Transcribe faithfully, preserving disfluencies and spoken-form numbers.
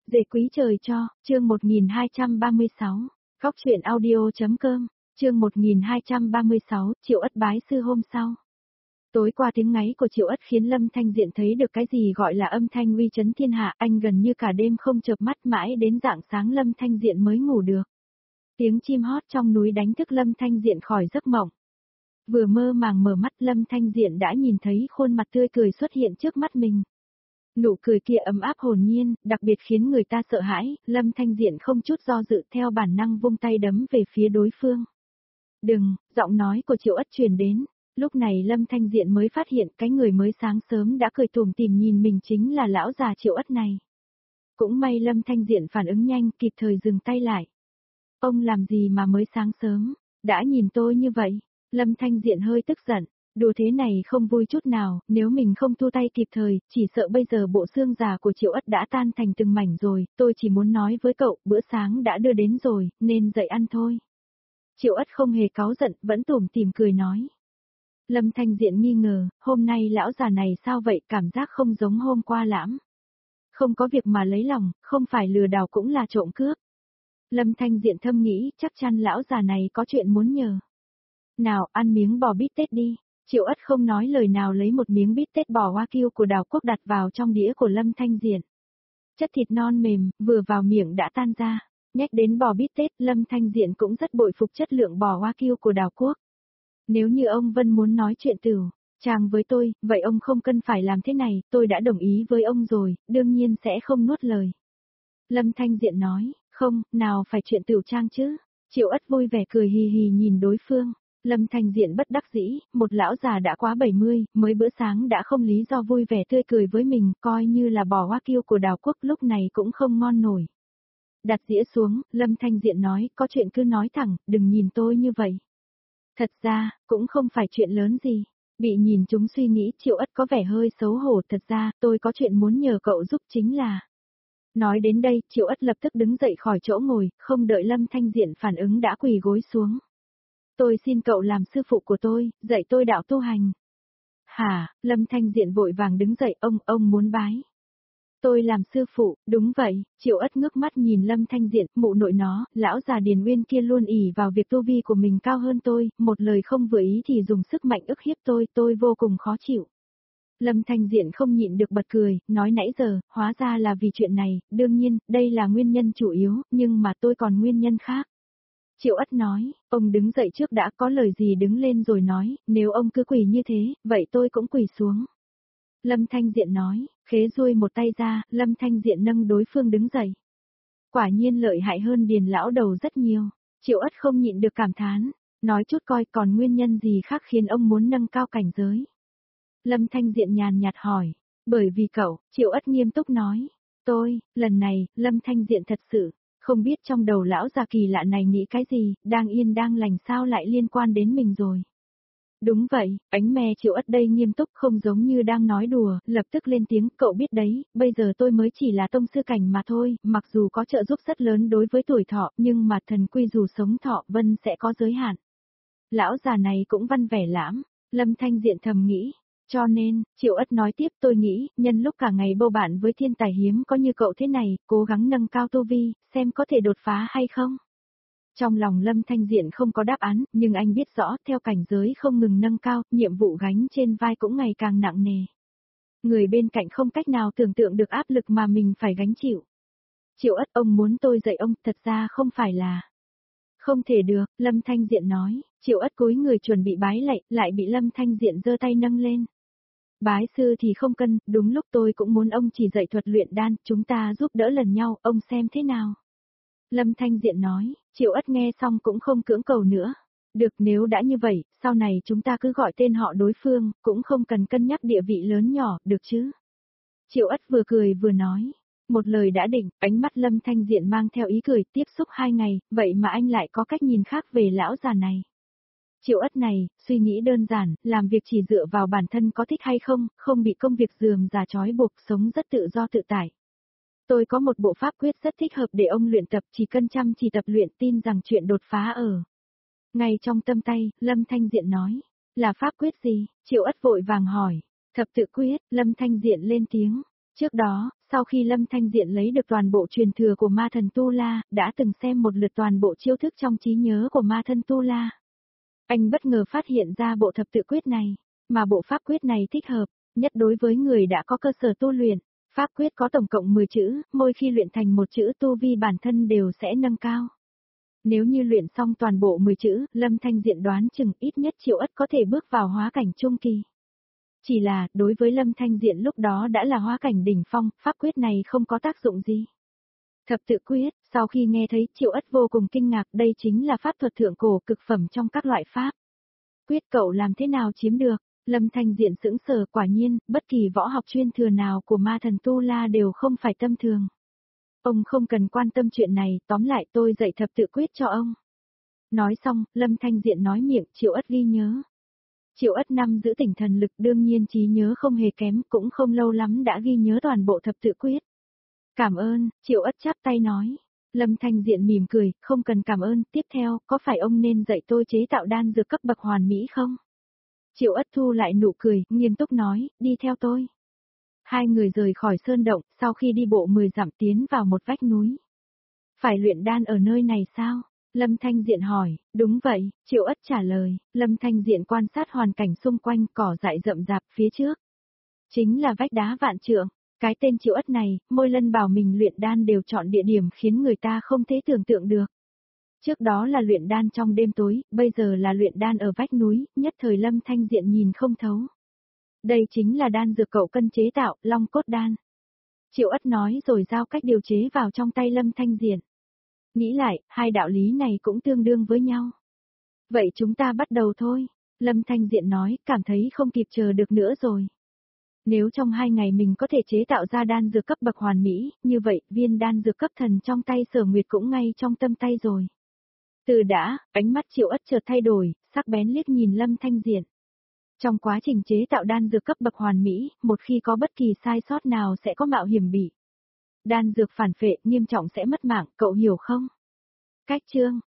Dề quý trời cho, chương một nghìn hai trăm ba mươi sáu, Góc truyện audio.com, chương một nghìn hai trăm ba mươi sáu, Triệu Ất bái sư hôm sau. Tối qua tiếng ngáy của Triệu Ất khiến Lâm Thanh Diện thấy được cái gì gọi là âm thanh uy chấn thiên hạ, anh gần như cả đêm không chợp mắt mãi đến rạng sáng Lâm Thanh Diện mới ngủ được. Tiếng chim hót trong núi đánh thức Lâm Thanh Diện khỏi giấc mộng. Vừa mơ màng mở mắt Lâm Thanh Diện đã nhìn thấy khuôn mặt tươi cười xuất hiện trước mắt mình. Nụ cười kia ấm áp hồn nhiên, đặc biệt khiến người ta sợ hãi, Lâm Thanh Diện không chút do dự theo bản năng vung tay đấm về phía đối phương. Đừng, giọng nói của Triệu Ất truyền đến, lúc này Lâm Thanh Diện mới phát hiện cái người mới sáng sớm đã cười tủm tỉm nhìn mình chính là lão già Triệu Ất này. Cũng may Lâm Thanh Diện phản ứng nhanh, kịp thời dừng tay lại. Ông làm gì mà mới sáng sớm, đã nhìn tôi như vậy, Lâm Thanh Diện hơi tức giận. Đùa thế này không vui chút nào, nếu mình không thu tay kịp thời, chỉ sợ bây giờ bộ xương già của Triệu Ất đã tan thành từng mảnh rồi, tôi chỉ muốn nói với cậu, bữa sáng đã đưa đến rồi, nên dậy ăn thôi. Triệu Ất không hề cáu giận, vẫn tủm tỉm cười nói. Lâm Thanh Diện nghi ngờ, hôm nay lão già này sao vậy, cảm giác không giống hôm qua lắm. Không có việc mà lấy lòng, không phải lừa đảo cũng là trộm cướp. Lâm Thanh Diện thâm nghĩ, chắc chắn lão già này có chuyện muốn nhờ. Nào, ăn miếng bò bít tết đi. Triệu Ất không nói lời nào lấy một miếng bít tết bò Wagyu của Đào Quốc đặt vào trong đĩa của Lâm Thanh Diện. Chất thịt non mềm, vừa vào miệng đã tan ra. Nhắc đến bò bít tết, Lâm Thanh Diện cũng rất bội phục chất lượng bò Wagyu của Đào Quốc. Nếu như ông Vân muốn nói chuyện tửu, chàng với tôi, vậy ông không cần phải làm thế này, tôi đã đồng ý với ông rồi, đương nhiên sẽ không nuốt lời. Lâm Thanh Diện nói, không, nào phải chuyện tửu trang chứ. Triệu Ất vui vẻ cười hì hì nhìn đối phương. Lâm Thanh Diện bất đắc dĩ, một lão già đã quá bảy mươi, mới bữa sáng đã không lý do vui vẻ tươi cười với mình, coi như là bò Wagyu của Đào Quốc lúc này cũng không ngon nổi. Đặt dĩa xuống, Lâm Thanh Diện nói, có chuyện cứ nói thẳng, đừng nhìn tôi như vậy. Thật ra, cũng không phải chuyện lớn gì. Bị nhìn chúng suy nghĩ Triệu Ất có vẻ hơi xấu hổ, thật ra, tôi có chuyện muốn nhờ cậu giúp chính là. Nói đến đây, Triệu Ất lập tức đứng dậy khỏi chỗ ngồi, không đợi Lâm Thanh Diện phản ứng đã quỳ gối xuống. Tôi xin cậu làm sư phụ của tôi, dạy tôi đạo tu hành. Hả, Lâm Thanh Diện vội vàng đứng dậy, ông, ông muốn bái. Tôi làm sư phụ, đúng vậy, Triệu Ất ngước mắt nhìn Lâm Thanh Diện, mụ nội nó, lão già Điền Nguyên kia luôn ỷ vào việc tu vi của mình cao hơn tôi, một lời không vừa ý thì dùng sức mạnh ức hiếp tôi, tôi vô cùng khó chịu. Lâm Thanh Diện không nhịn được bật cười, nói nãy giờ, hóa ra là vì chuyện này, đương nhiên, đây là nguyên nhân chủ yếu, nhưng mà tôi còn nguyên nhân khác. Triệu Ất nói, ông đứng dậy trước đã, có lời gì đứng lên rồi nói, nếu ông cứ quỳ như thế, vậy tôi cũng quỳ xuống. Lâm Thanh Diện nói, khế ruôi một tay ra, Lâm Thanh Diện nâng đối phương đứng dậy. Quả nhiên lợi hại hơn Điền lão đầu rất nhiều. Triệu Ất không nhịn được cảm thán, nói chút coi còn nguyên nhân gì khác khiến ông muốn nâng cao cảnh giới. Lâm Thanh Diện nhàn nhạt hỏi, bởi vì cậu, Triệu Ất nghiêm túc nói, tôi, lần này, Lâm Thanh Diện thật sự. Không biết trong đầu lão già kỳ lạ này nghĩ cái gì, đang yên đang lành sao lại liên quan đến mình rồi. Đúng vậy, ánh me Triệu Ất đây nghiêm túc không giống như đang nói đùa, lập tức lên tiếng, cậu biết đấy, bây giờ tôi mới chỉ là tông sư cảnh mà thôi, mặc dù có trợ giúp rất lớn đối với tuổi thọ, nhưng mà thần quy dù sống thọ vân sẽ có giới hạn. Lão già này cũng văn vẻ lãm, Lâm Thanh Diện thầm nghĩ. Cho nên, Triệu Ất nói tiếp, tôi nghĩ, nhân lúc cả ngày bầu bạn với thiên tài hiếm có như cậu thế này, cố gắng nâng cao tu vi, xem có thể đột phá hay không. Trong lòng Lâm Thanh Diện không có đáp án, nhưng anh biết rõ, theo cảnh giới không ngừng nâng cao, nhiệm vụ gánh trên vai cũng ngày càng nặng nề. Người bên cạnh không cách nào tưởng tượng được áp lực mà mình phải gánh chịu. Triệu Ất, ông muốn tôi dạy ông, thật ra không phải là. Không thể được, Lâm Thanh Diện nói, Triệu Ất cúi người chuẩn bị bái lạy, lại bị Lâm Thanh Diện giơ tay nâng lên. Bái sư thì không cần, đúng lúc tôi cũng muốn ông chỉ dạy thuật luyện đan, chúng ta giúp đỡ lần nhau, ông xem thế nào. Lâm Thanh Diện nói, Triệu Ất nghe xong cũng không cưỡng cầu nữa. Được, nếu đã như vậy, sau này chúng ta cứ gọi tên họ đối phương, cũng không cần cân nhắc địa vị lớn nhỏ, được chứ. Triệu Ất vừa cười vừa nói, một lời đã định, ánh mắt Lâm Thanh Diện mang theo ý cười, tiếp xúc hai ngày, vậy mà anh lại có cách nhìn khác về lão già này. Triệu Ất này, suy nghĩ đơn giản, làm việc chỉ dựa vào bản thân có thích hay không, không bị công việc rườm rà trói buộc, sống rất tự do tự tại. Tôi có một bộ pháp quyết rất thích hợp để ông luyện tập, chỉ cần chăm chỉ tập luyện, tin rằng chuyện đột phá ở. Ngay trong tâm tay, Lâm Thanh Diện nói, là pháp quyết gì? Triệu Ất vội vàng hỏi, thập tự quyết, Lâm Thanh Diện lên tiếng. Trước đó, sau khi Lâm Thanh Diện lấy được toàn bộ truyền thừa của ma thần Tu La, đã từng xem một lượt toàn bộ chiêu thức trong trí nhớ của ma thân Tu La. Anh bất ngờ phát hiện ra bộ thập tự quyết này, mà bộ pháp quyết này thích hợp, nhất đối với người đã có cơ sở tu luyện. Pháp quyết có tổng cộng mười chữ, mỗi khi luyện thành một chữ tu vi bản thân đều sẽ nâng cao. Nếu như luyện xong toàn bộ mười chữ, Lâm Thanh Diện đoán chừng ít nhất Triệu Ất có thể bước vào hóa cảnh trung kỳ. Chỉ là, đối với Lâm Thanh Diện lúc đó đã là hóa cảnh đỉnh phong, pháp quyết này không có tác dụng gì. Thập tự quyết, sau khi nghe thấy Triệu Ất vô cùng kinh ngạc, đây chính là pháp thuật thượng cổ cực phẩm trong các loại pháp. Quyết cậu làm thế nào chiếm được? Lâm Thanh Diện sững sờ, quả nhiên, bất kỳ võ học chuyên thừa nào của ma thần Tu La đều không phải tâm thường. Ông không cần quan tâm chuyện này, tóm lại tôi dạy thập tự quyết cho ông. Nói xong, Lâm Thanh Diện nói miệng, Triệu Ất ghi nhớ. Triệu Ất năm giữ tỉnh thần lực, đương nhiên trí nhớ không hề kém, cũng không lâu lắm đã ghi nhớ toàn bộ thập tự quyết. Cảm ơn, Triệu Ất chắp tay nói. Lâm Thanh Diện mỉm cười, không cần cảm ơn, tiếp theo, có phải ông nên dạy tôi chế tạo đan dược cấp bậc hoàn mỹ không? Triệu Ất thu lại nụ cười, nghiêm túc nói, đi theo tôi. Hai người rời khỏi sơn động, sau khi đi bộ mười dặm tiến vào một vách núi. Phải luyện đan ở nơi này sao? Lâm Thanh Diện hỏi, đúng vậy, Triệu Ất trả lời. Lâm Thanh Diện quan sát hoàn cảnh xung quanh, cỏ dại rậm rạp phía trước. Chính là vách đá vạn trượng. Cái tên Triệu Ất này, mỗi lần bảo mình luyện đan đều chọn địa điểm khiến người ta không thể tưởng tượng được. Trước đó là luyện đan trong đêm tối, bây giờ là luyện đan ở vách núi, nhất thời Lâm Thanh Diện nhìn không thấu. Đây chính là đan dược cậu cân chế tạo, long cốt đan. Triệu Ất nói rồi giao cách điều chế vào trong tay Lâm Thanh Diện. Nghĩ lại, hai đạo lý này cũng tương đương với nhau. Vậy chúng ta bắt đầu thôi. Lâm Thanh Diện nói, cảm thấy không kịp chờ được nữa rồi. Nếu trong hai ngày mình có thể chế tạo ra đan dược cấp bậc hoàn mỹ, như vậy, viên đan dược cấp thần trong tay Sở Nguyệt cũng ngay trong tâm tay rồi. Từ đã, ánh mắt Triệu Ất chợt thay đổi, sắc bén liếc nhìn Lâm Thanh Diện. Trong quá trình chế tạo đan dược cấp bậc hoàn mỹ, một khi có bất kỳ sai sót nào sẽ có mạo hiểm bị. Đan dược phản phệ, nghiêm trọng sẽ mất mạng, cậu hiểu không? Cách chương